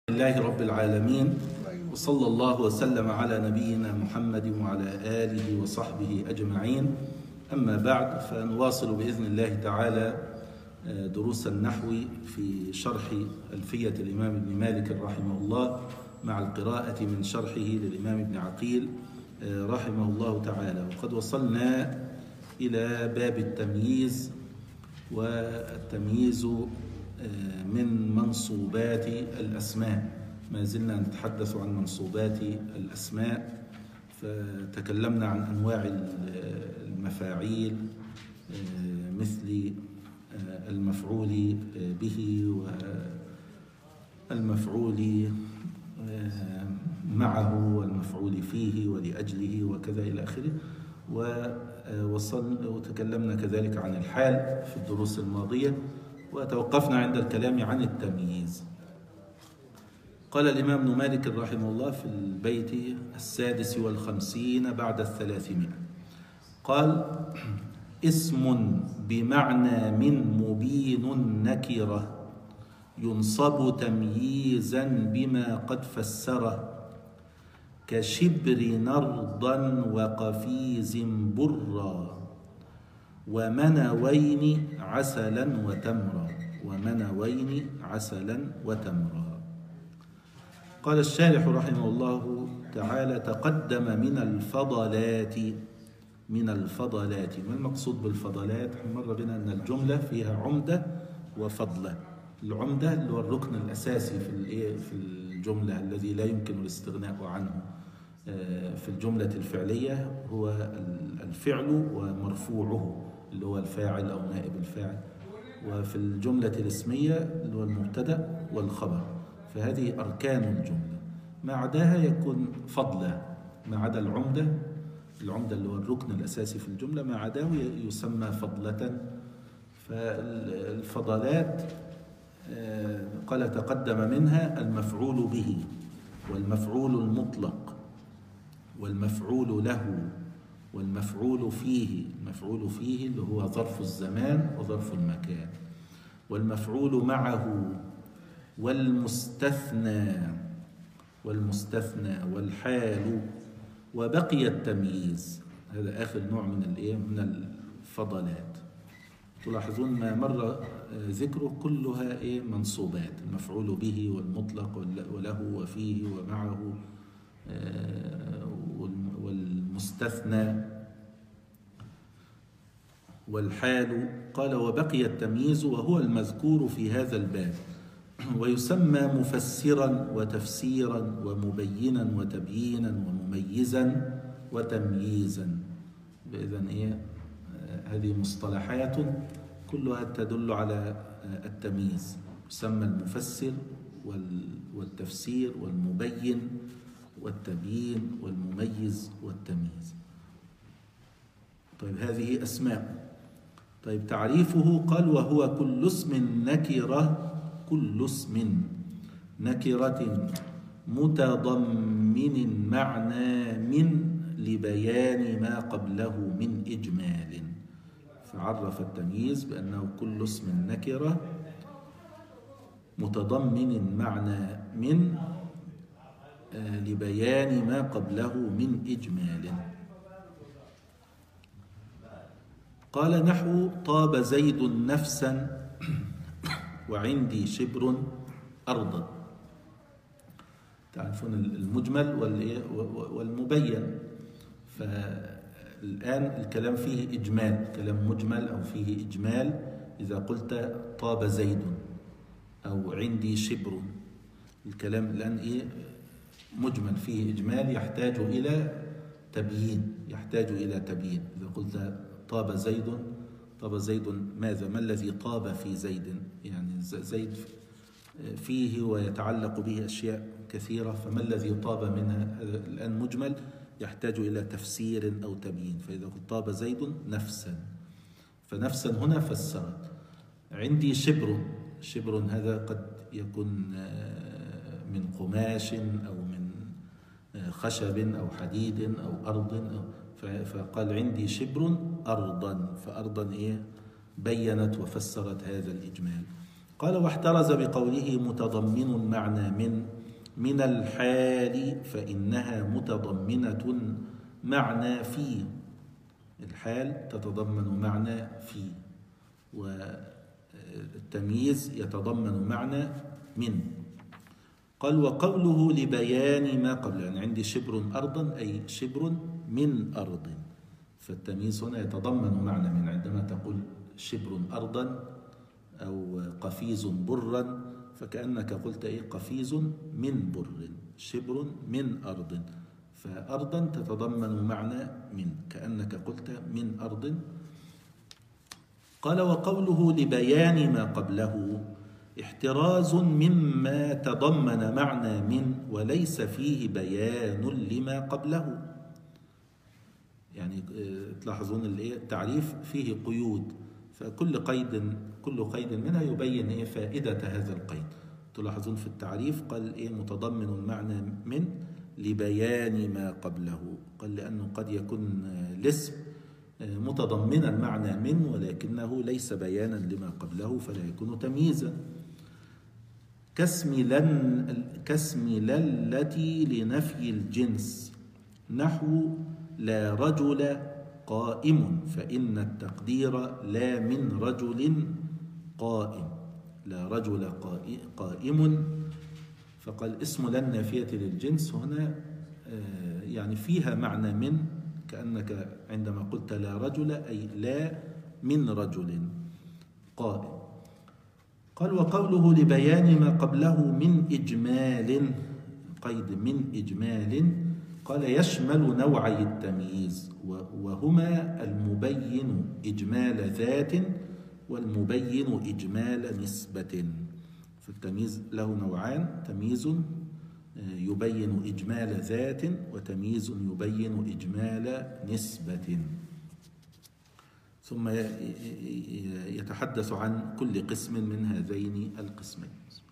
لله رب العالمين، وصلى الله وسلم على نبينا محمد وعلى آله وصحبه أجمعين. أما بعد، فنواصل بإذن الله تعالى دروس النحو في شرح ألفية الإمام ابن مالك رحمه الله، مع القراءة من شرحه للإمام ابن عقيل رحمه الله تعالى. وقد وصلنا إلى باب التمييز، والتمييز من منصوبات الأسماء. ما زلنا نتحدث عن منصوبات الأسماء، فتكلمنا عن أنواع المفاعيل مثل المفعول به والمفعول معه والمفعول فيه ولأجله وكذا إلى آخره. وتكلمنا كذلك عن الحال في الدروس الماضية، وتوقفنا عند الكلام عن التمييز. قال الإمام ابن مالك رحمه الله في البيت 56 بعد 300، قال: اسم بمعنى من مبين نكرة، ينصب تمييزا بما قد فسره، كشبر نرضا وقفيز برا، ومنوين عسلا وتمرا. ومنوين عسلا وتمرا. قال الشارح رحمه الله تعالى: تقدم من الفضلات. ما المقصود بالفضلات؟ مر بنا أن الجملة فيها عمدة وفضلة. العمدة اللي هو الركن الأساسي في الجملة الذي لا يمكن الاستغناء عنه. في الجملة الفعلية هو الفعل ومرفوعه اللي هو الفاعل أو نائب الفاعل، وفي الجملة الاسمية اللي هو المبتدأ والخبر. فهذه أركان الجملة، ما عداها يكون فضلا. ما عدا العمدة اللي هو الركن الأساسي في الجملة، ما عداه يسمى فضلة. فالفضلات قال تقدم منها المفعول به، والمفعول المطلق، والمفعول له، والمفعول فيه. المفعول فيه اللي هو ظرف الزمان وظرف المكان، والمفعول معه، والمستثنى والحال، وبقي التمييز. هذا آخر نوع من الفضلات. تلاحظون ما مر ذكره كلها منصوبات: المفعول به والمطلق وله وفيه ومعه والمستثنى والحال. قال: وبقي التمييز وهو المذكور في هذا الباب، ويسمى مفسرا وتفسيرا ومبينا وتبيينا ومميزا وتمييزا. إذن هذه مصطلحات كلها تدل على التمييز. يسمى المفسر والتفسير والمبين والتبيين والمميز والتمييز. طيب، هذه أسماء. طيب، تعريفه قال: وهو كل اسم نكرة، كل اسم نكرة متضمن معنى من لبيان ما قبله من إجمال. فعرف التمييز بأنه كل اسم نكرة متضمن معنى من لبيان ما قبله من إجمال. قال: نحو طاب زيد نفسا وعندي شبر أرضا. تعرفون المجمل والمبين. فالآن الكلام فيه إجمال، كلام مجمل أو فيه إجمال. إذا قلت طاب زيد أو عندي شبر، الكلام الآن مجمل فيه إجمال، يحتاج إلى تبيين. إذا قلت طاب زيد ماذا؟ ما الذي طاب في زيد؟ يعني زيد فيه ويتعلق به أشياء كثيرة، فما الذي طاب منها؟ الآن مجمل يحتاج إلى تفسير أو تبيين. فإذا قلت طاب زيد نفسا، فنفسا هنا فسرت. عندي شبر هذا قد يكون من قماش أو من خشب أو حديد أو أرض. فقال: عندي شبر أرضا. فأرضا بينت وفسرت هذا الإجمال. قال واحترز بقوله متضمن معنى من الحال فإنها متضمنة معنى في. الحال تتضمن معنى في، والتمييز يتضمن معنى من. قال وقوله لبيان ما قبل، يعني عندي شبر أرضا أي شبر من أرض، فالتمييز هنا يتضمن معنى من. عندما تقول شبر أرضا أو قفيز برا فكأنك قلت إيه؟ قفيز من بر، شبر من أرض، فأرضا تتضمن معنى من، كأنك قلت من أرض. قال وقوله لبيان ما قبله احتراز مما تضمن معنى من وليس فيه بيان لما قبله. يعني تلاحظون التعريف فيه قيود، فكل قيد منها يبين فائدة هذا القيد. تلاحظون في التعريف قال متضمن معنى من لبيان ما قبله، قال لأنه قد يكون الاسم متضمنا معنى من ولكنه ليس بيانا لما قبله فلا يكون تمييزا. كاسم التي لنفي الجنس نحو لا رجل قائم، فإن التقدير لا من رجل قائم، لا رجل قائم. فقال اسم لا النافية للجنس هنا يعني فيها معنى من، كأنك عندما قلت لا رجل أي لا من رجل قائم. قال وقوله لبيان ما قبله من إجمال، قيد من إجمال، قال يشمل نوعي التمييز وهما المبين إجمال ذات والمبين إجمال نسبة. فالتمييز له نوعان، تمييز يبين إجمال ذات وتمييز يبين إجمال نسبة. ثم يتحدث عن كل قسم من هذين القسمين.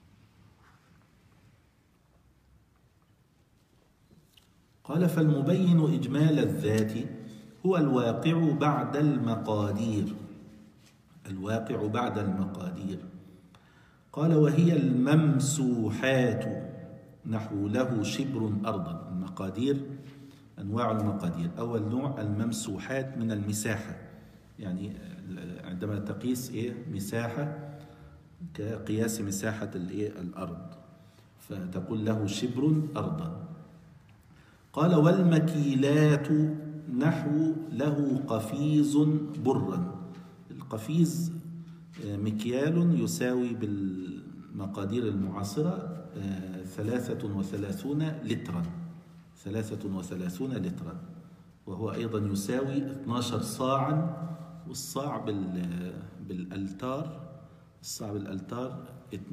قال فالمبين إجمال الذات هو الواقع بعد المقادير، الواقع بعد المقادير. قال وهي الممسوحات نحو له شبر أرضا. المقادير أنواع المقادير، أول نوع الممسوحات من المساحة، يعني عندما تقيس مساحة كقياس مساحة الأرض فتقول له شبر أرضا. قال والمكيلات نحو له قفيز برا. القفيز مكيال يساوي بالمقادير المعاصرة 33 لترا، 33 لترا، وهو أيضا يساوي 12 صاعا. والصاع بالألتار، الصاع بالألتار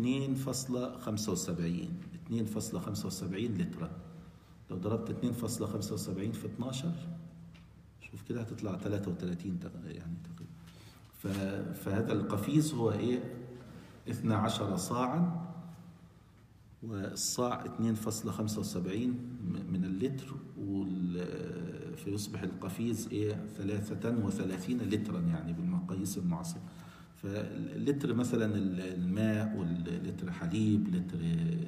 2.75 لترا. لو ضربت 2.75 في 12 شوف كده هتطلع 33 يعني تقريبا. فهذا القفيز هو 12 صاعا، والصاع 2.75 من اللتر، فيصبح القفيز 33 لترا يعني بالمقاييس المعاصرة. فاللتر مثلا الماء واللتر حليب، لتر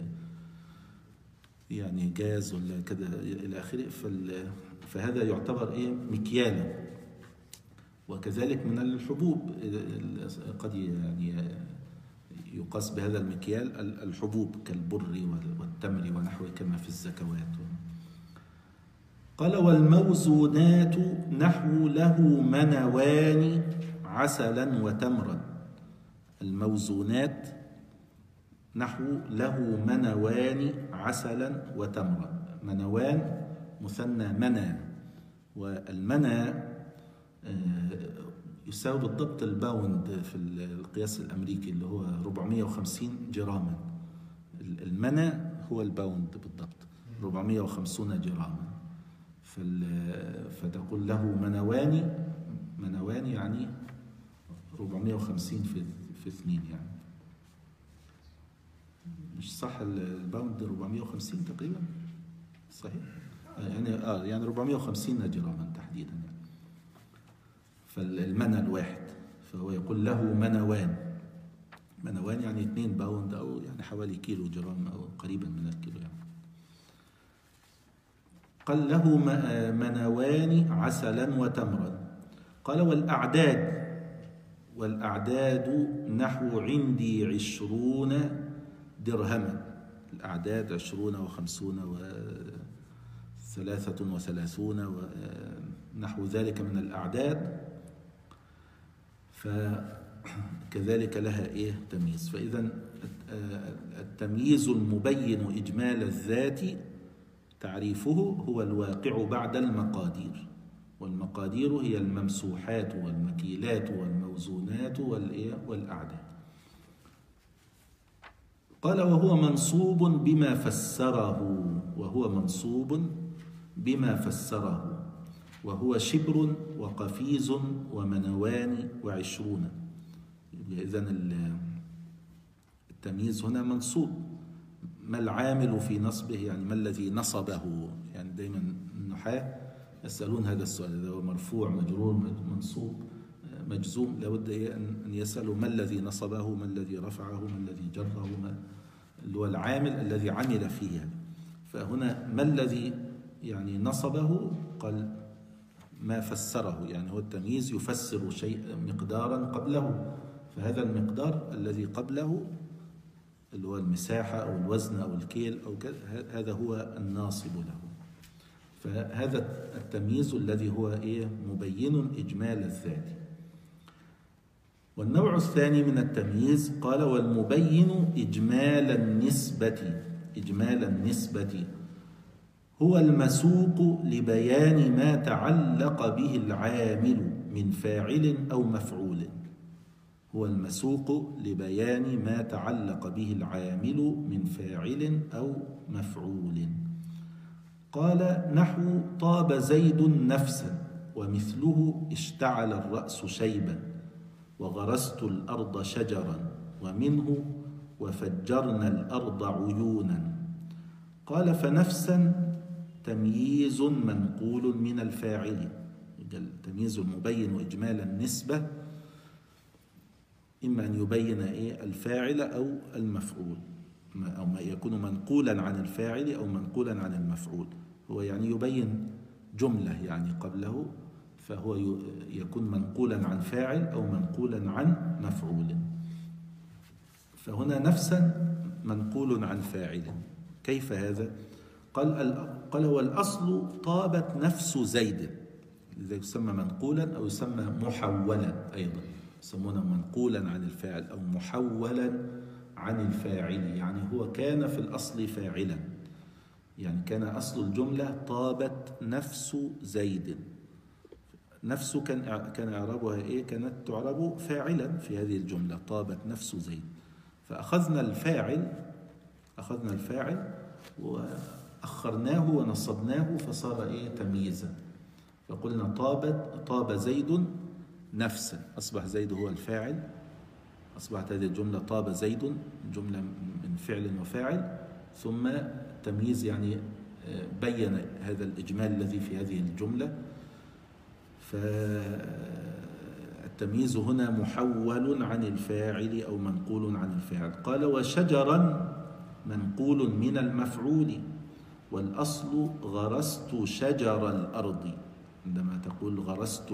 يعني جاز ولا كده إلى آخره، فهذا يعتبر مكيالا. وكذلك من الحبوب قد يعني يقاس بهذا المكيال الحبوب كالبر والتمر ونحوه كما في الزكوات. قال والموزونات نحو له منوان عسلا وتمرا. الموزونات نحو له منوان عسلا وتمرا. منوان مثنى منى، والمنى يساوي بالضبط الباوند في القياس الأمريكي اللي هو 450 جراما. المنى هو الباوند بالضبط 450 جراما. فتقول له منوان يعني 450 في 2 يعني. مش صح الباوند 450 تقريبا صحيح يعني 450 جراما تحديدا يعني. فالمنى الواحد، فهو يقول له منوان منوان يعني 2 باوند أو يعني حوالي كيلو جرام أو قريبا من الكيلو يعني. قال له منوان عسلا وتمرا. قال والأعداد نحو عندي 20 درهما. الأعداد 20 و50 و33 ونحو ذلك من الأعداد، فكذلك لها تمييز. فإذا التمييز المبين إجمال الذات تعريفه هو الواقع بعد المقادير، والمقادير هي الممسوحات والمكيلات والموزونات والأعداد. قال وهو منصوب بما فسره وهو شبر وقفيز ومنوان و20. إذن التمييز هنا منصوب. ما العامل في نصبه؟ يعني ما الذي نصبه؟ يعني دائما النحاة يسألون هذا السؤال، إذا هو مرفوع مجرور منصوب مجزوم لابد أن يسألوا ما الذي نصبه، ما الذي رفعه، ما الذي جره، اللي هو العامل الذي عمل فيه. فهنا ما الذي يعني نصبه؟ قال ما فسره، يعني هو التمييز يفسر شيء مقدارا قبله، فهذا المقدار الذي قبله اللي هو المساحة أو الوزن أو الكيل أو كذا، هذا هو الناصب له. فهذا التمييز الذي هو مبين إجمال الذات. والنوع الثاني من التمييز قال والمبين إجمال النسبة هو المسوق لبيان ما تعلق به العامل من فاعل أو مفعول. هو المسوق لبيان ما تعلق به العامل من فاعل أو مفعول. قال نحو طاب زيد نفسا ومثله اشتعل الرأس شيبا وغرست الأرض شجرا ومنه وفجرنا الأرض عيونا. قال فنفسا تمييز منقول من الفاعل. التمييز المبين إجمال النسبة إما أن يبين الفاعل أو المفعول، أو ما يكون منقولا عن الفاعل أو منقولا عن المفعول. هو يعني يبين جملة يعني قبله، فهو يكون منقولا عن فاعل أو منقولا عن مفعول. فهنا نفسا منقول عن فاعل. كيف هذا؟ قال والأصل طابت نفس زيد، إذا يسمى منقولا أو يسمى محولا أيضا، يسمونه منقولا عن الفاعل أو محولا عن الفاعل. يعني هو كان في الأصل فاعلا، يعني كان أصل الجملة طابت نفس زيد. نفس كان إعرابها كانت تعرب فاعلا في هذه الجملة، طابت نفس زيد. فأخذنا الفاعل وأخرناه ونصبناه فصار تمييزا. فقلنا طاب زيد نفسا، أصبح زيد هو الفاعل، أصبحت هذه الجملة طاب زيد جملة من فعل وفاعل، ثم تمييز يعني بين هذا الإجمال الذي في هذه الجملة. فالتمييز هنا محول عن الفاعل أو منقول عن الفاعل. قال وشجرا منقول من المفعول والأصل غرست شجر الأرض. عندما تقول غرست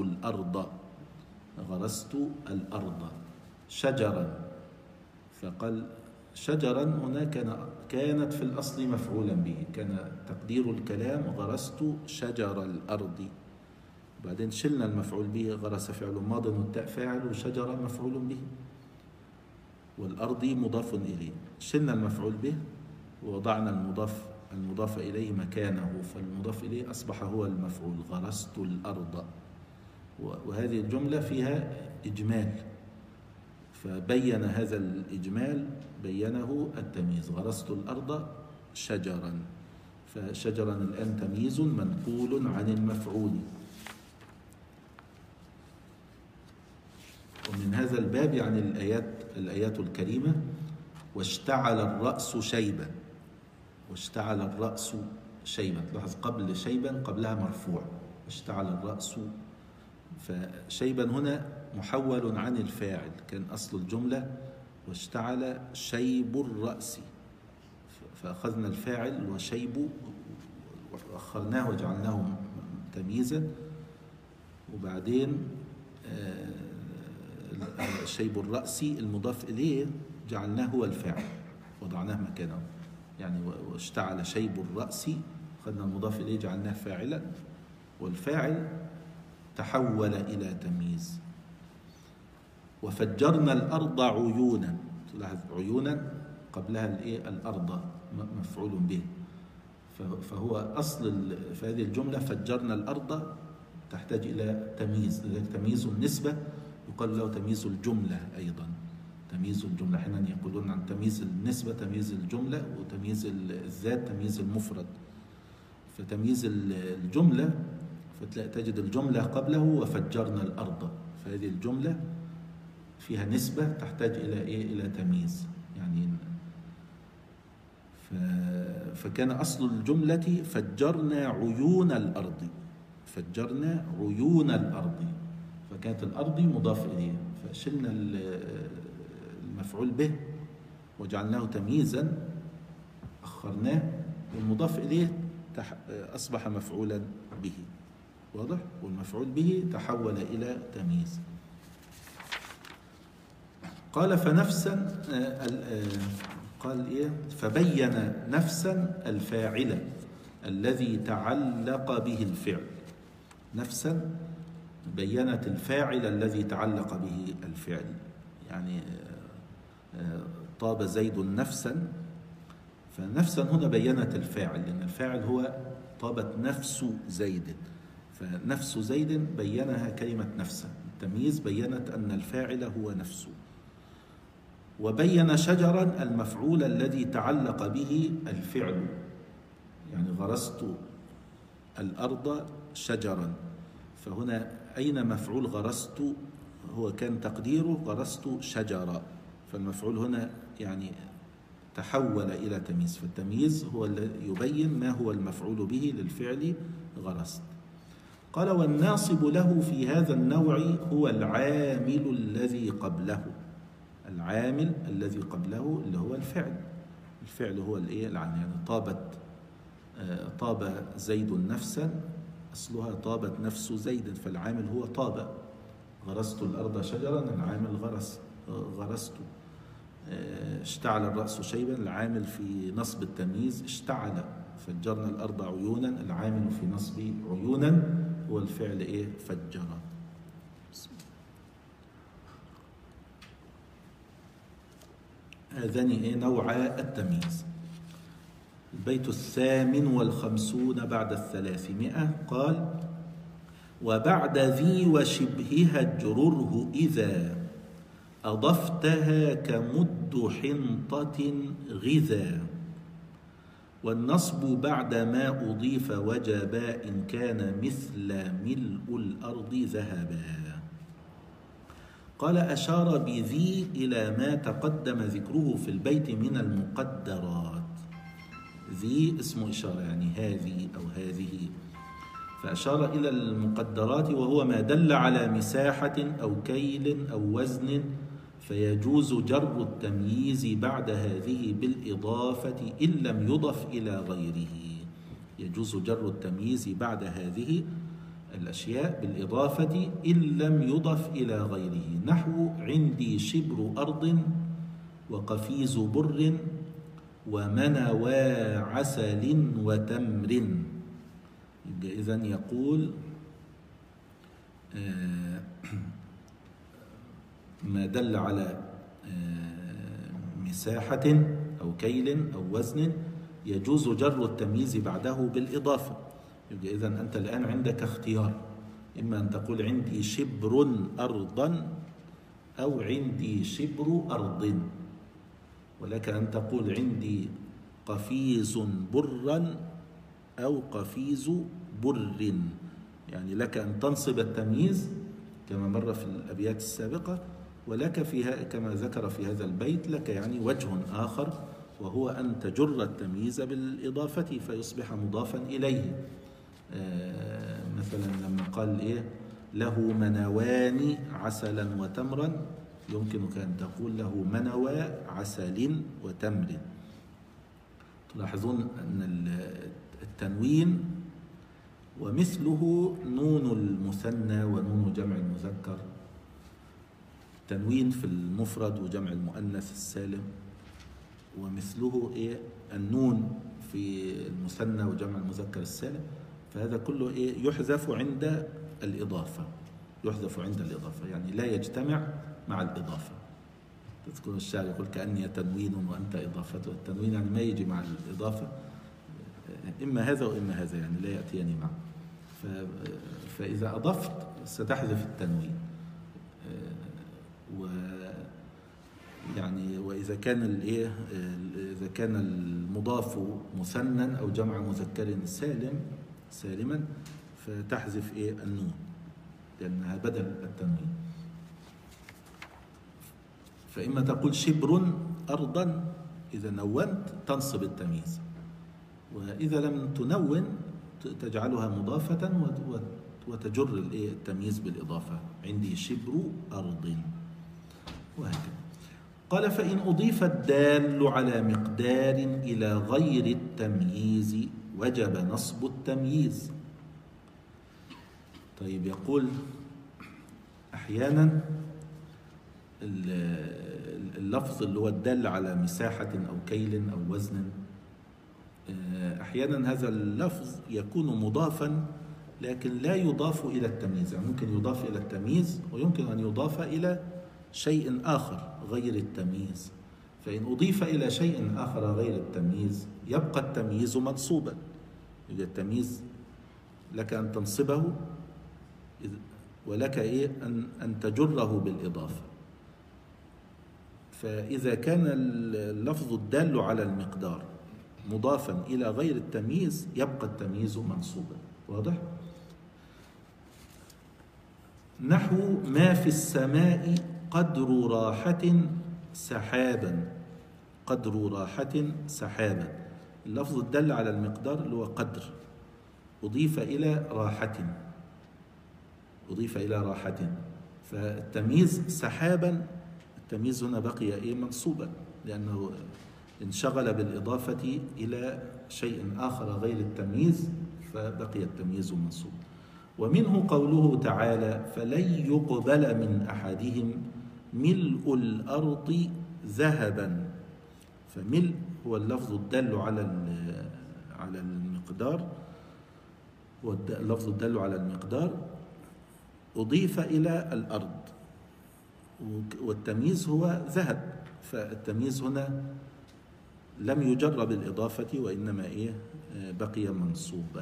الأرض شجرا، فقال شجرا هنا كانت في الأصل مفعولا به، كان تقدير الكلام غرست شجر الأرض. بعدين شلنا المفعول به، غرس فعل ماض والتاء فاعل وشجر مفعول به والأرض مضاف إليه. شلنا المفعول به ووضعنا المضاف إليه مكانه، فالمضاف إليه أصبح هو المفعول غرست الأرض. وهذه الجملة فيها إجمال، فبين هذا الإجمال بينه التمييز غرست الأرض شجرا. فشجرا الآن تمييز منقول عن المفعول. ومن هذا الباب يعني الآيات الكريمة واشتعل الرأس شيبا. واشتعل الرأس شيبا، لاحظ قبل شيبا قبلها مرفوع، اشتعل الرأس. فشيبا هنا محول عن الفاعل، كان أصل الجملة واشتعل شيب الرأس، فأخذنا الفاعل وشيب وأخرناه وجعلناه تمييزا، وبعدين شيب الرأس المضاف إليه جعلناه هو الفاعل وضعناه مكانه. يعني واشتعل شيب الرأس، أخذنا المضاف إليه جعلناه فاعلا، والفاعل تحول إلى تمييز. وفجرنا الأرض عيونا، تلاحظ عيونا قبلها الأرض مفعول به، فهو أصل في هذه الجملة فجرنا الأرض تحتاج إلى تمييز، لذلك تمييز النسبة يقال له تمييز الجملة أيضا. تمييز الجملة حينما يقولون عن تمييز النسبة تمييز الجملة، وتمييز الذات تمييز المفرد. فتمييز الجملة فتجد الجملة قبله وفجرنا الأرض، فهذه الجملة فيها نسبة تحتاج إلى تمييز يعني. فكان أصل الجملة فجرنا عيون الأرض، فجرنا عيون الأرض، فكانت الأرض مضاف إليه، فشلنا المفعول به وجعلناه تمييزا، أخرناه، والمضاف إليه أصبح مفعولا به، واضح؟ والمفعول به تحول إلى تمييز. قال فنفسا، قال إيه؟ فبين نفسا الفاعل الذي تعلق به الفعل. نفسا بينت الفاعل الذي تعلق به الفعل، يعني طاب زيد نفسا، فنفسا هنا بينت الفاعل، لأن الفاعل هو طابت نفس زيد، فنفس زيد بينها كلمة نفسا، التمييز بينت أن الفاعل هو نفسه. وبين شجرا المفعول الذي تعلق به الفعل، يعني غرست الأرض شجرا، فهنا أين مفعول غرست؟ هو كان تقديره غرست شجرا، فالمفعول هنا يعني تحول إلى تمييز، فالتمييز هو الذي يبين ما هو المفعول به للفعل غرست. قال والناصب له في هذا النوع هو العامل الذي قبله. العامل الذي قبله اللي هو الفعل، الفعل هو يعني طاب زيد نفسا، أصلها طابت نفس زيد، فالعامل هو طاب. غرست الأرض شجرا، العامل غرست. اشتعل الرأس شيبا، العامل في نصب التمييز اشتعل. فجرنا الأرض عيونا، العامل في نصب عيونا هو الفعل فجر. هذان نوعا التمييز. البيت 58 بعد 300 قال وبعد ذي وشبهها اجرره إذا أضفتها كمد حنطة غذا، والنصب بعد ما أضيف وجبا إن كان مثل ملء الأرض ذهبا. قال أشار بذي إلى ما تقدم ذكره في البيت من المقدرات. ذي اسم إشارة، يعني هذه أو هذه، فأشار إلى المقدرات وهو ما دل على مساحة أو كيل أو وزن، فيجوز جر التمييز بعد هذه بالإضافة إن لم يضف إلى غيره. يجوز جر التمييز بعد هذه الأشياء بالإضافة إن لم يضف إلى غيره، نحو عندي شبر أرض وقفيز بر ومنوى عسل وتمر. إذن يقول ما دل على مساحة أو كيل أو وزن يجوز جر التمييز بعده بالإضافة. إذن أنت الآن عندك اختيار، إما أن تقول عندي شبر أرضا أو عندي شبر أرض، ولك أن تقول عندي قفيز برا أو قفيز بر، يعني لك أن تنصب التمييز كما مر في الأبيات السابقة، ولك فيها كما ذكر في هذا البيت لك يعني وجه آخر، وهو أن تجر التمييز بالإضافة فيصبح مضافا إليه. مثلا لما قال له منوان عسلا وتمرا، يمكنك أن تقول له منوى عسل وتمر. تلاحظون أن التنوين ومثله نون المثنى ونون جمع المذكر، تنوين في المفرد وجمع المؤنث السالم، ومثله النون في المثنى وجمع المذكر السالم. فهذا كله يحذف عند الإضافة، يحذف عند الإضافة، يعني لا يجتمع مع الإضافة. تذكر الشاعر يقول كأني تنوين وأنت إضافته. التنوين يعني ما يجي مع الإضافة، إما هذا وإما هذا، يعني لا يأتيني معه. فإذا أضفت ستحذف التنوين، يعني وإذا كان إذا كان المضاف مثنى أو جمع مذكر سالما فتحذف النون لأنها بدل التنوين. فإما تقول شبر أرضا، إذا نونت تنصب التمييز، وإذا لم تنون تجعلها مضافة وتجر التمييز بالإضافة. عندي شبر أرض، وهكذا. قال فإن أضيف الدال على مقدار إلى غير التمييز وجب نصب التمييز. طيب، يقول أحيانا اللفظ اللي هو الدال على مساحة أو كيل أو وزن، أحيانا هذا اللفظ يكون مضافا لكن لا يضاف إلى التمييز. يعني ممكن يضاف إلى التمييز ويمكن أن يضاف إلى شيء آخر غير التمييز. فإن أضيف إلى شيء آخر غير التمييز يبقى التمييز منصوبا. يبقى التمييز لك أن تنصبه ولك أن تجره بالإضافة. فإذا كان اللفظ الدال على المقدار مضافا إلى غير التمييز يبقى التمييز منصوبا. واضح؟ نحو ما في السماء قدر راحة سحابا. قدر راحة سحابا، اللفظ الدل على المقدار اللي هو قدر أضيف إلى راحة، أضيف إلى راحة، فالتمييز سحابا، التمييز هنا بقي منصوبا لأنه انشغل بالإضافة إلى شيء آخر غير التمييز فبقي التمييز منصوبا. ومنه قوله تعالى فلن يقبل من أحدهم ملء الأرض ذهبا. فملء هو اللفظ الدل على المقدار، واللفظ الدل على المقدار أضيف إلى الأرض، والتمييز هو ذهب، فالتمييز هنا لم يجر بالإضافة وإنما بقي منصوبا.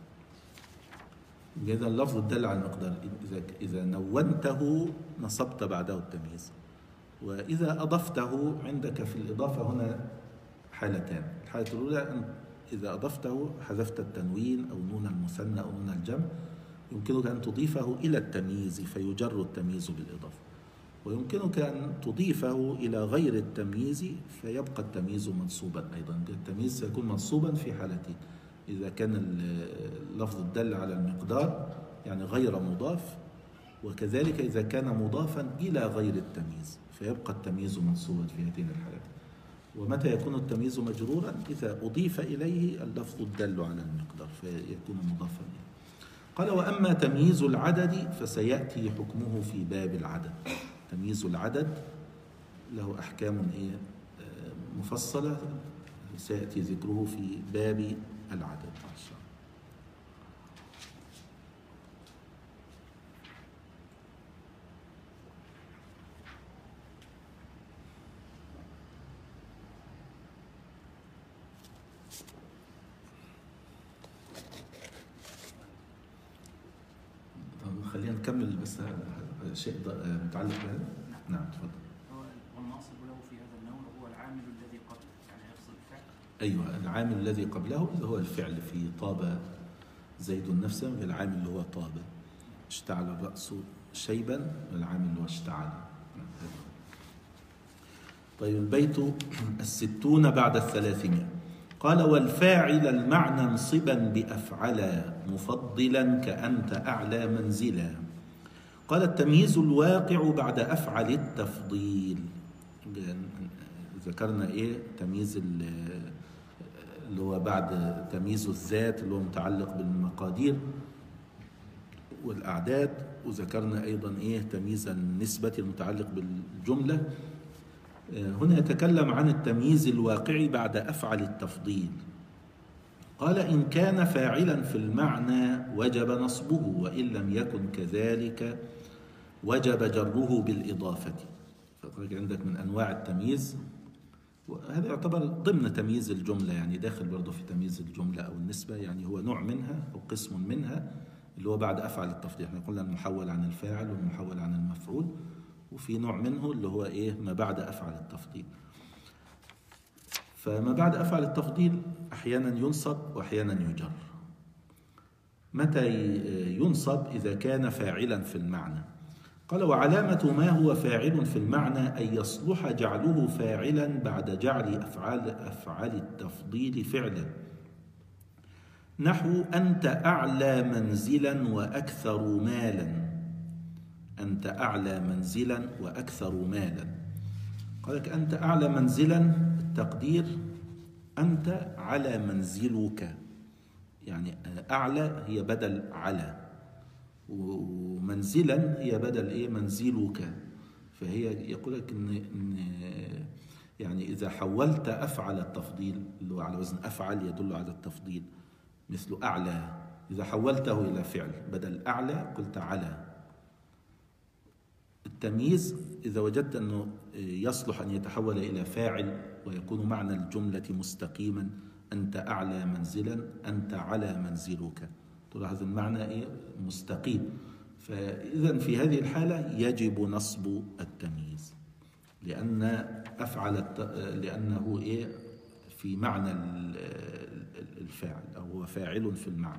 إذا اللفظ الدل على المقدار إذا نونته نصبت بعده التمييز، وإذا أضفته عندك في الإضافة هنا حالتان. الحالة الأولى أن إذا أضفته حذفت التنوين أو نون المثنى أو نون الجمع، يمكنك أن تضيفه إلى التمييز فيجر التمييز بالإضافة، ويمكنك أن تضيفه إلى غير التمييز فيبقى التمييز منصوبا أيضا. التمييز سيكون منصوبا في حالتين: إذا كان اللفظ الدل على المقدار يعني غير مضاف، وكذلك إذا كان مضافا إلى غير التمييز فيبقى التمييز منصوبا في هاتين الحالات. ومتى يكون التمييز مجرورا؟ إذا أضيف إليه اللفظ الدل على المقدار فيكون مضافا إليه. قال وأما تمييز العدد فسيأتي حكمه في باب العدد. تمييز العدد له أحكام مفصلة سيأتي ذكره في باب العدد إن شاء الله. خلينا نكمل بس شيء متعلق بهذا. نعم تفضل. والناصب له في هذا النوع هو العامل الذي قبله، يعني يفصل الفعل. أيوة، العامل الذي قبله اللي هو الفعل. في طاب زيد نفسا، العامل اللي هو طاب. اشتعل الرأس شيبا، العامل اللي هو اشتعل. طيب، البيت 60 بعد 300. قال والفاعل المعنى انصبا بأفعلا مفضلا كأنت أعلى منزلا. قال التمييز الواقع بعد أفعل التفضيل. ذكرنا تمييز اللي هو بعد تمييز الذات اللي هو متعلق بالمقادير والأعداد، وذكرنا أيضا تمييز النسبة المتعلق بالجملة. هنا يتكلم عن التمييز الواقعي بعد أفعل التفضيل. قال إن كان فاعلا في المعنى وجب نصبه، وإن لم يكن كذلك وجب جره بالإضافة. عندك من أنواع التمييز، وهذا يعتبر ضمن تمييز الجملة، يعني داخل برضه في تمييز الجملة أو النسبة، يعني هو نوع منها أو قسم منها اللي هو بعد أفعل التفضيل. احنا قلنا المحول عن الفاعل والمحول عن المفعول، وفي نوع منه اللي هو ما بعد أفعل التفضيل. فما بعد أفعل التفضيل أحيانا ينصب وأحيانا يجر. متى ينصب؟ إذا كان فاعلا في المعنى. قال وعلامة ما هو فاعل في المعنى أن يصلح جعله فاعلا بعد جعل أفعال التفضيل فعلا، نحو أنت أعلى منزلا وأكثر مالا. أنت أعلى منزلا وأكثر مالا. قال لك أنت أعلى منزلا، التقدير أنت على منزلك، يعني أعلى هي بدل على، ومنزلا هي بدل منزلك. فهي يقول لك إن يعني إذا حولت أفعل التفضيل اللي هو على وزن أفعل يدل على التفضيل، مثل أعلى، إذا حولته إلى فعل بدل أعلى قلت على. التمييز إذا وجدت أنه يصلح أن يتحول إلى فاعل ويكون معنى الجملة مستقيما، أنت أعلى منزلا، أنت على منزلك، تلاحظ المعنى مستقيم. فإذا في هذه الحالة يجب نصب التمييز، لأن لأنه في معنى الفاعل، أو هو فاعل في المعنى.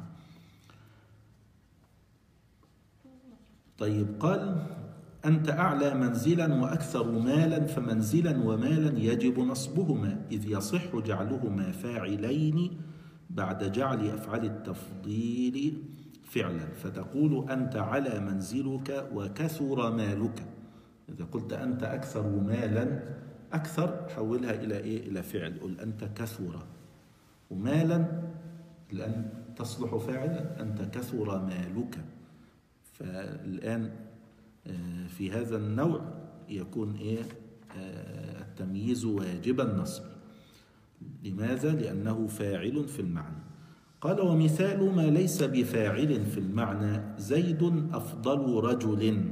طيب قال أنت أعلى منزلا وأكثر مالا، فمنزلا ومالا يجب نصبهما، إذ يصح جعلهما فاعلين بعد جعل أفعال التفضيل فعلا، فتقول أنت على منزلك وكثر مالك. إذا قلت أنت أكثر مالا، أكثر حولها إلى فعل، قل أنت كثر، ومالا لأن تصلح فاعلا، أنت كثر مالك. فالآن في هذا النوع يكون التمييز واجب النصب. لماذا؟ لأنه فاعل في المعنى. قال ومثال ما ليس بفاعل في المعنى زيد أفضل رجل،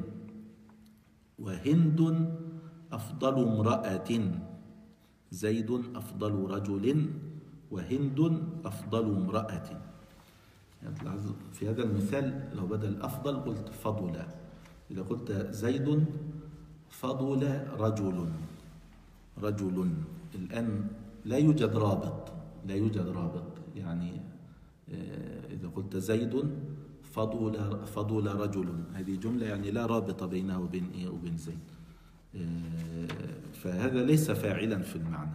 وهند أفضل امرأة. زيد أفضل رجل وهند أفضل امرأة. يعني في هذا المثال لو بدل أفضل قلت فضل. إذا قلت زيد فضل رجل، الآن لا يوجد رابط، يعني إذا قلت زيد فضل رجل، هذه جملة يعني لا رابط بينها وبين زيد، فهذا ليس فاعلا في المعنى،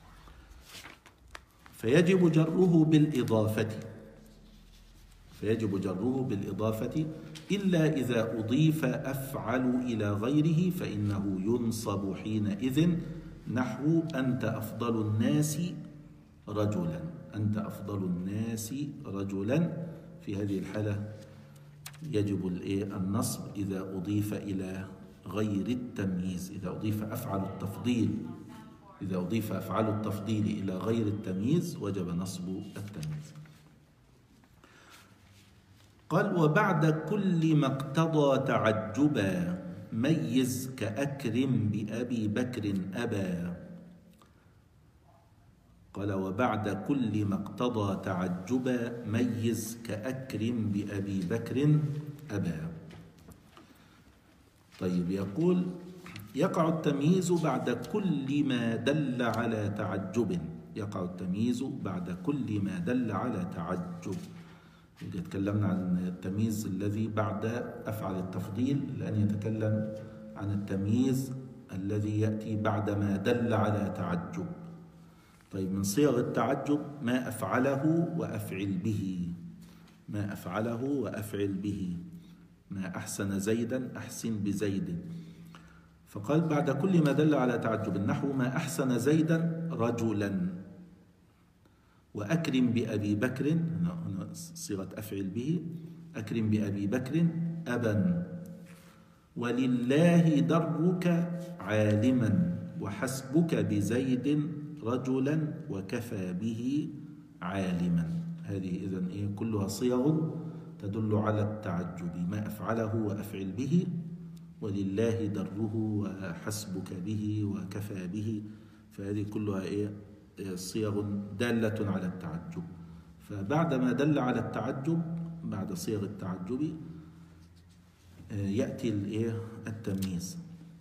فيجب جره بالإضافة، إلا إذا أضيف أفعل إلى غيره فإنه ينصب حينئذ، نحو أنت أفضل الناس رجلا. في هذه الحالة يجب النصب إذا أضيف إلى غير التمييز، إذا أضيف أفعال التفضيل إلى غير التمييز وجب نصب التمييز. قال وبعد كل ما اقتضى تعجبا ميز كأكرم بأبي بكر أبا. قال وبعد كل ما اقتضى تعجبا ميز كأكرم بأبي بكر أبا. طيب يقول يقع التمييز بعد كل ما دل على تعجب. إذا تكلمنا عن التمييز الذي بعد أفعل التفضيل، لأن يتكلم عن التمييز الذي يأتي بعد ما دل على تعجب. طيب من صيغ التعجب ما أفعله وأفعل به، ما أحسن زيدا أحسن بزيد. فقال بعد كل ما دل على تعجب، النحو ما أحسن زيدا رجلا، وأكرم بأبي بكر، هنا صيغة أفعل به، أكرم بأبي بكر أبا، ولله درك عالما، وحسبك بزيد رجلا، وكفى به عالما. هذه إذن كلها صيغ تدل على التعجب، ما أفعله وأفعل به، ولله دره، وحسبك به، وكفى به. فهذه كلها صيغ دالة على التعجب. فبعد ما دل على التعجب، بعد صيغ التعجب يأتي التمييز.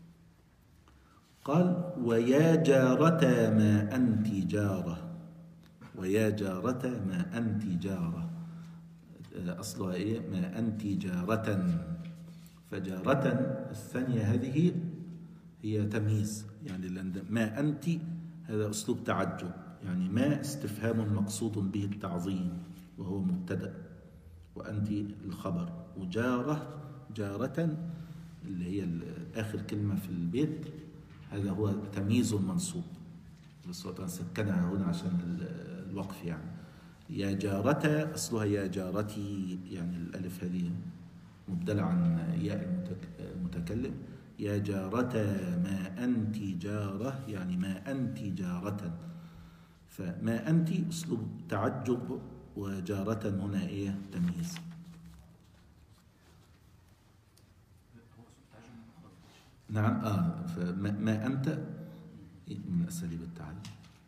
قال ويا جارة ما أنت جارة، ويا جارة ما أنت جارة، أصلها ما أنت جارة. فجارة الثانية هذه هي تمييز، يعني ما أنت هذا أسلوب تعجب، يعني ما استفهام مقصود به التعظيم وهو مبتدأ، وأنت الخبر، وجارة جارة اللي هي آخر كلمة في البيت هذا هو تمييز منصوب، بس سكنها هنا عشان الوقف. يعني يا جارة أصلها يا جارتي، يعني الألف هذه مبدلة عن ياء المتكلم. يا جارة ما أنت جارة، يعني ما أنت جارة. فما أنت أسلوب تعجب، وجارة هنا تمييز. نعم فما أنت من أساليب التعلم.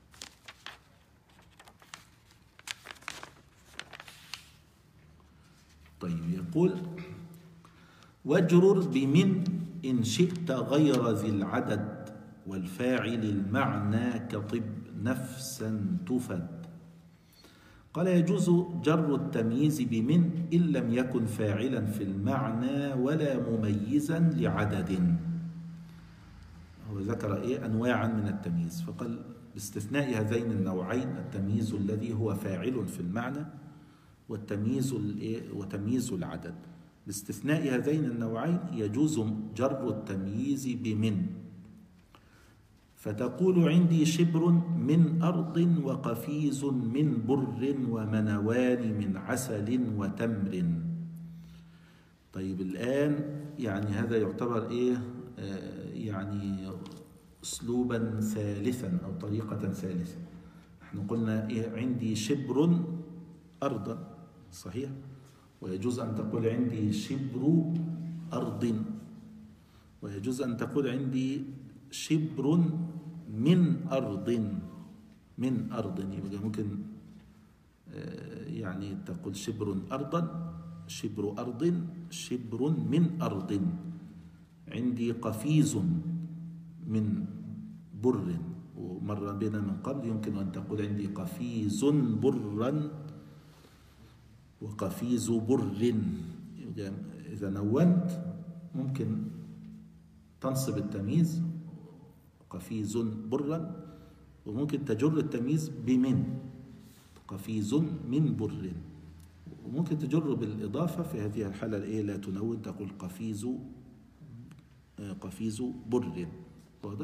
طيب يقول واجرر بمن إن شئت غير ذي العدد، والفاعل المعنى كطب نفسا تفد. قال يجوز جر التمييز بمن إن لم يكن فاعلا في المعنى ولا مميزا لعدد. هو ذكر أنواعا من التمييز، فقال باستثناء هذين النوعين، التمييز الذي هو فاعل في المعنى وتمييز العدد، باستثناء هذين النوعين يجوز جر التمييز بمن. فتقول عندي شبر من أرض، وقفيز من بر، ومنوان من عسل وتمر. طيب الآن يعني هذا يعتبر يعني أسلوبا ثالثا أو طريقة ثالثة. نحن قلنا عندي شبر أرضا، صحيح، ويجوز أن تقول عندي شبر أرض، ويجوز أن تقول عندي شبر من أرض، من أرض. يبقى ممكن يعني تقول شبر أرضا، شبر أرض، شبر من أرض. عندي قفيز من بر، ومر بنا من قبل يمكن أن تقول عندي قفيز برا وقفيز بر. إذا نونت ممكن تنصب التمييز قفيز برا، وممكن تجر التمييز بمن، قفيز من بر، وممكن تجر بالإضافة. في هذه الحالة لا تنون، تقول قفيز بر. واضح؟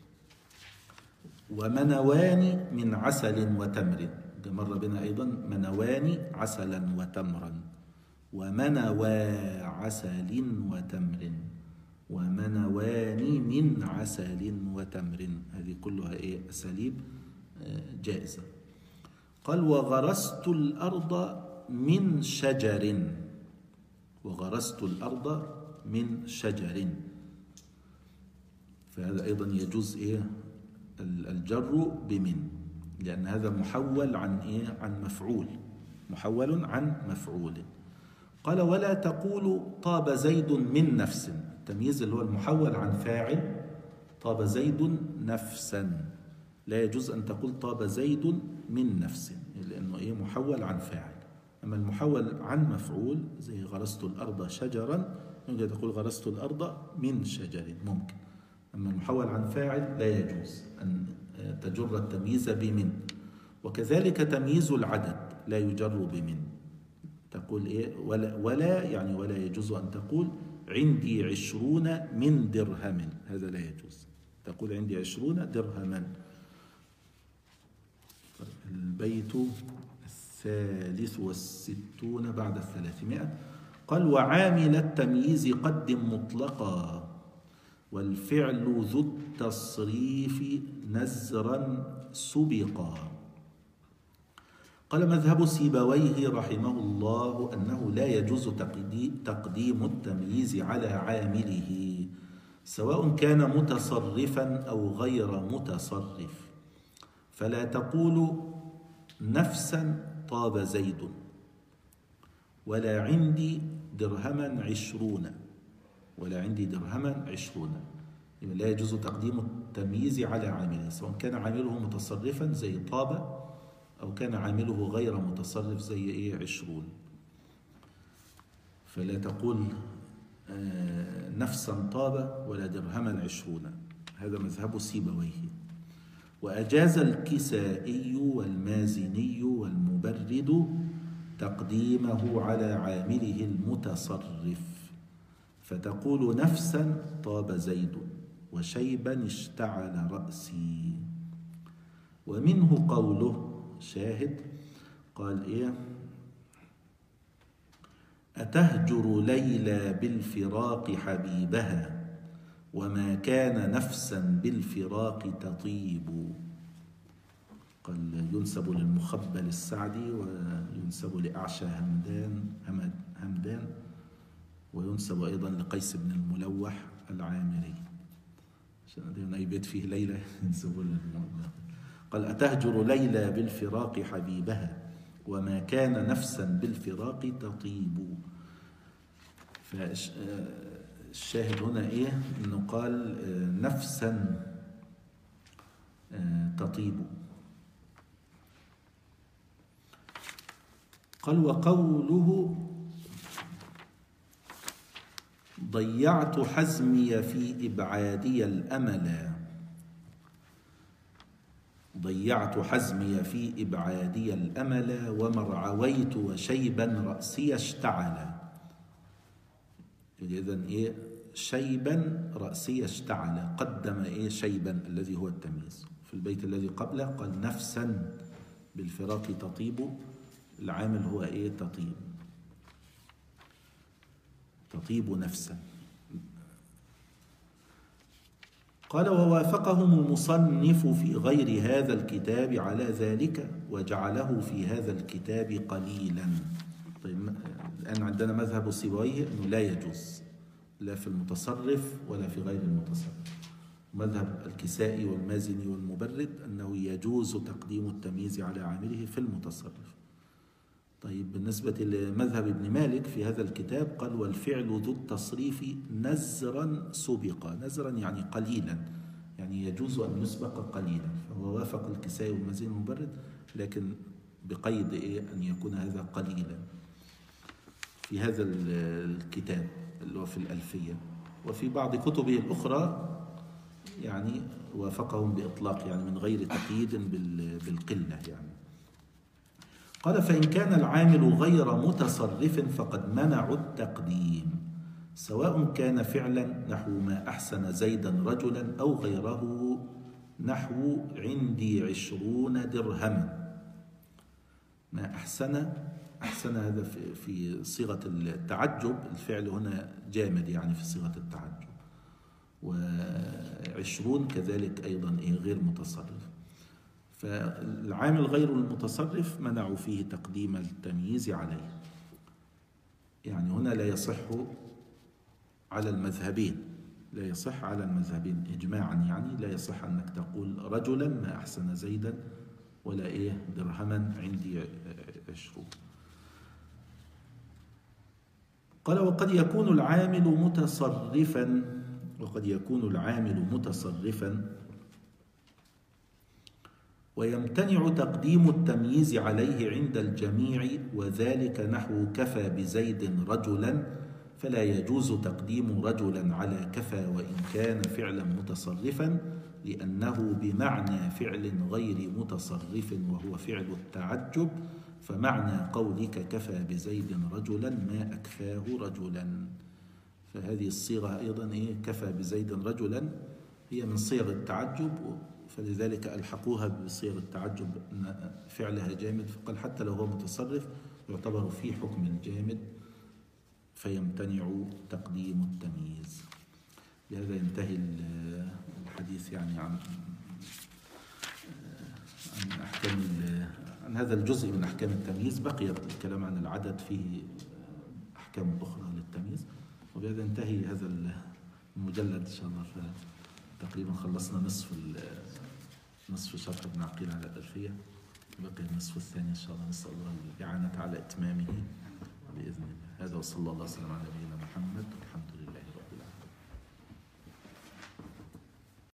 ومنوان من عسل وتمر، مر بنا أيضا منوان عسلا وتمرا، ومنوى عسل وتمر، ومنوان من عسل وتمر. هذه كلها أساليب جائزة. قال وغرست الأرض من شجر، وغرست الأرض من شجر. فهذا أيضا يجوز الجر بمن، لأن هذا محول عن مفعول، محول عن مفعول. قال ولا تقول طاب زيد من نفس، التمييز اللي هو المحول عن فاعل، طاب زيد نفسا. لا يجوز أن تقول طاب زيد من نفس، لأنه محول عن فاعل. أما المحول عن مفعول زي غرست الأرض شجرا، يمكن تقول غرست الأرض من شجر، ممكن. أما المحول عن فاعل لا يجوز أن تجر التمييز بمن. وكذلك تمييز العدد لا يجر بمن، تقول إيه؟ ولا يعني ولا يجوز أن تقول عندي 20 من درهم، هذا لا يجوز. تقول عندي 20 درهما. البيت 63 بعد 300. قال وعامل التمييز قدم مطلقا، والفعل ذو التصريف نزرا سبقا. قال مذهب سيبويه رحمه الله أنه لا يجوز تقديم التمييز على عامله، سواء كان متصرفا أو غير متصرف. فلا تقول نفسا طاب زيد، ولا عندي درهما 20، ولا عندي درهما 20. يعني لا يجوز تقديم التمييز على عامله، سواء كان عامله متصرفا زي طاب، أو كان عامله غير متصرف زي إيه 20. فلا تقول نفسا طاب ولا درهما 20. هذا مذهب سيبويه. وأجاز الكسائي والمازني والمبرد تقديمه على عامله المتصرف، فتقول نفسا طاب زيد، وشيبا اشتعل رأسي. ومنه قوله شاهد، قال إيه؟ أتهجر ليلى بالفراق حبيبها، وما كان نفسا بالفراق تطيب. قال ينسب للمخبل السعدي، وينسب لأعشى همدان، وينسب أيضا لقيس بن الملوح العامري، عشان أي بيت فيه ليلى ينسب للملوح. قال أتهجر ليلى بالفراق حبيبها، وما كان نفسا بالفراق تطيب. فالشاهد هنا إيه؟ إنه قال نفسا تطيب. قال وقوله ضيعت حزمي في إبعادي الأمل، ضيعت حزمي في إبعادي الأمل، ومرعويت وشيبا رأسي اشتعل. إذن إيه؟ شيبا رأسي اشتعل، قدم إيه؟ شيبا الذي هو التمييز. في البيت الذي قبله قال نفسا بالفراق تطيب، العامل هو إيه؟ تطيب، تطيب نفسا. قال ووافقهم المصنف في غير هذا الكتاب على ذلك، وجعله في هذا الكتاب قليلا. طيب الآن عندنا مذهب سيبويه أنه لا يجوز، لا في المتصرف ولا في غير المتصرف. مذهب الكسائي والمازني والمبرد أنه يجوز تقديم التمييز على عامله في المتصرف. طيب بالنسبة لمذهب ابن مالك في هذا الكتاب قال والفعل ذو التصريف نزرا سبقا. نزرا يعني قليلا، يعني يجوز أن يسبق قليلا. فهو وافق الكسائي والمازني والمبرد، لكن بقيد إيه؟ أن يكون هذا قليلا في هذا الكتاب اللي هو في الألفية. وفي بعض كتبه الأخرى يعني وافقهم بإطلاق، يعني من غير تقييد بالقلة يعني. قال فإن كان العامل غير متصرف فقد منعوا التقديم، سواء كان فعلا نحو ما أحسن زيدا رجلا، أو غيره نحو عندي 20 درهما. ما أحسن هذا في صيغة التعجب، الفعل هنا جامد يعني في صيغة التعجب. و20 كذلك أيضا غير متصرف. فالعامل غير المتصرف منعوا فيه تقديم التمييز عليه. يعني هنا لا يصح على المذهبين، لا يصح على المذهبين إجماعا، يعني لا يصح أنك تقول رجلا ما أحسن زيدا، ولا درهما عندي 20. قال وقد يكون العامل متصرفا، ويمتنع تقديم التمييز عليه عند الجميع، وذلك نحو كفى بزيد رجلا، فلا يجوز تقديم رجلا على كفى وإن كان فعلا متصرفا، لأنه بمعنى فعل غير متصرف وهو فعل التعجب، فمعنى قولك كفى بزيد رجلا ما أكفاه رجلا. فهذه الصيغة أيضا كفى بزيد رجلا هي من صيغ التعجب، فلذلك ألحقوها بصيغ التعجب أن فعلها جامد، فقال حتى لو هو متصرف يعتبر في حكم الجامد فيمتنع تقديم التمييز. بهذا ينتهي الحديث عن عن هذا الجزء من أحكام التمييز. بقي الكلام عن العدد، فيه أحكام أخرى للتمييز. وبهذا ينتهي هذا المجلد إن شاء الله. تقريبا خلصنا نصف شرح ابن عقيل على الألفية، بقي النصف الثاني إن شاء الله. نسأل الله الإعانة على إتمامه بإذن الله. هذا وصلى الله وسلم على نبينا محمد والحمد لله.